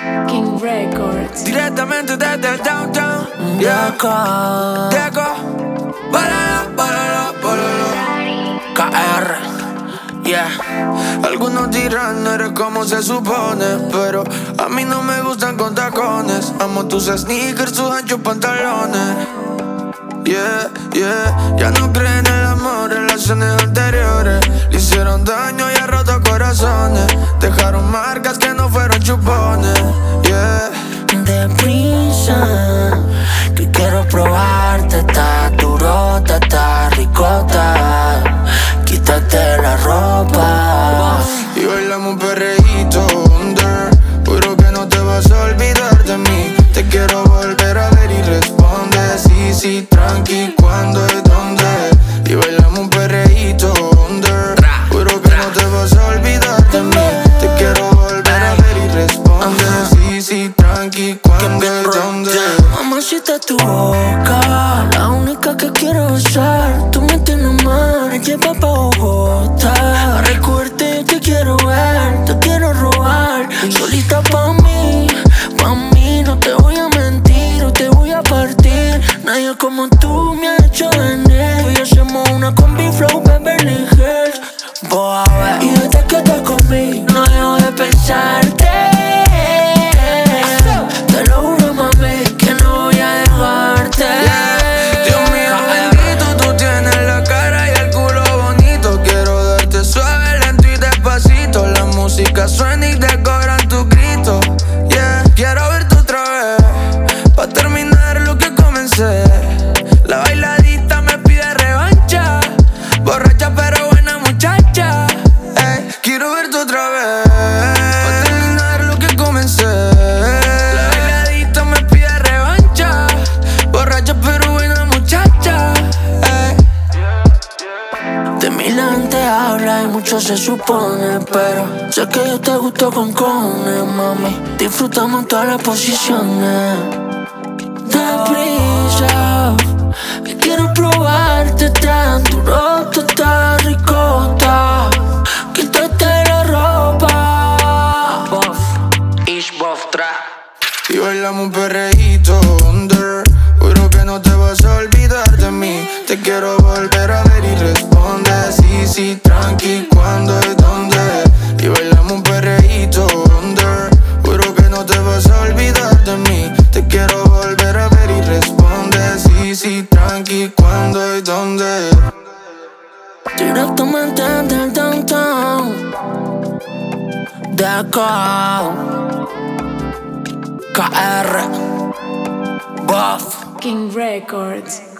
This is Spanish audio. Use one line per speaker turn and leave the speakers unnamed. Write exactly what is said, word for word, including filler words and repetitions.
King Records.
Directamente desde el downtown. Yeah.
Deco,
Deco. Balala, balala, balala.
K R, yeah.
Algunos dirán no eres como se supone, pero a mí no me gustan con tacones. Amo tus sneakers, tus anchos pantalones. Yeah, yeah. Ya no creen en el amor, relaciones anteriores le hicieron daño y ha roto corazones. Dejaron marcas que no fueron chupones. Yeah.
Deprisa, que quiero probarte. Está durota, está ricota. Quítate la ropa
Y bailamos un perreíto under. Juro que no te vas a olvidar de mí. Te quiero volver a ver y responde sí, sí, tranqui, cuándo y dónde. Y bailamos un perreíto under. Juro que no te vas a olvidar de mí. Te quiero volver a ver y responde sí, sí, tranqui, cuándo y dónde.
Mamacita, tu boca, la única que quiero besar. Tú me tienes mal, lleva pa' Bogotá. A recordarte te quiero ver, te quiero robar. Solita pa' mí, pa' mí. No te voy a mentir, o te voy a partir. Nadie como tú me ha hecho venir. Hoy hacemos una combi flow Beverly Hills. Voy a ver. Y desde que te comí, no dejo de pensarte. Te lo juro, mami, que no voy a dejarte.
Dios mío bendito, tú tienes la cara y el culo bonito. Quiero darte suave, lento y despacito. La música suena y decoran tus gritos. Yeah, quiero verte otra vez, pa' terminar lo que comencé. La bailadita me pide revancha, borracha pero buena muchacha. Ey, quiero verte otra vez, pa' terminar lo que comencé. La bailadita me pide revancha, borracha pero buena muchacha. Ey.
De mí la gente habla y mucho se supone, pero sé que yo te gusto con cojones, mami. Disfrutamos todas las posiciones. Deprisa, que quiero probarte tan duro, tan ricota. Quítate la ropa. Buff, ish, buff, tra.
Y bailamos un perreíto under. Juro que no te vas a olvidar de mí. Te quiero volver a ver y responde sí, sí, tranqui, cuándo y dónde. Y bailamos un perreíto under. Juro que no te vas a olvidar de mí. Te quiero volver a ver y responde sí, sí, tranqui, cuándo y dónde.
Directamente del downtown. Deco, K R, Buff.
King Records.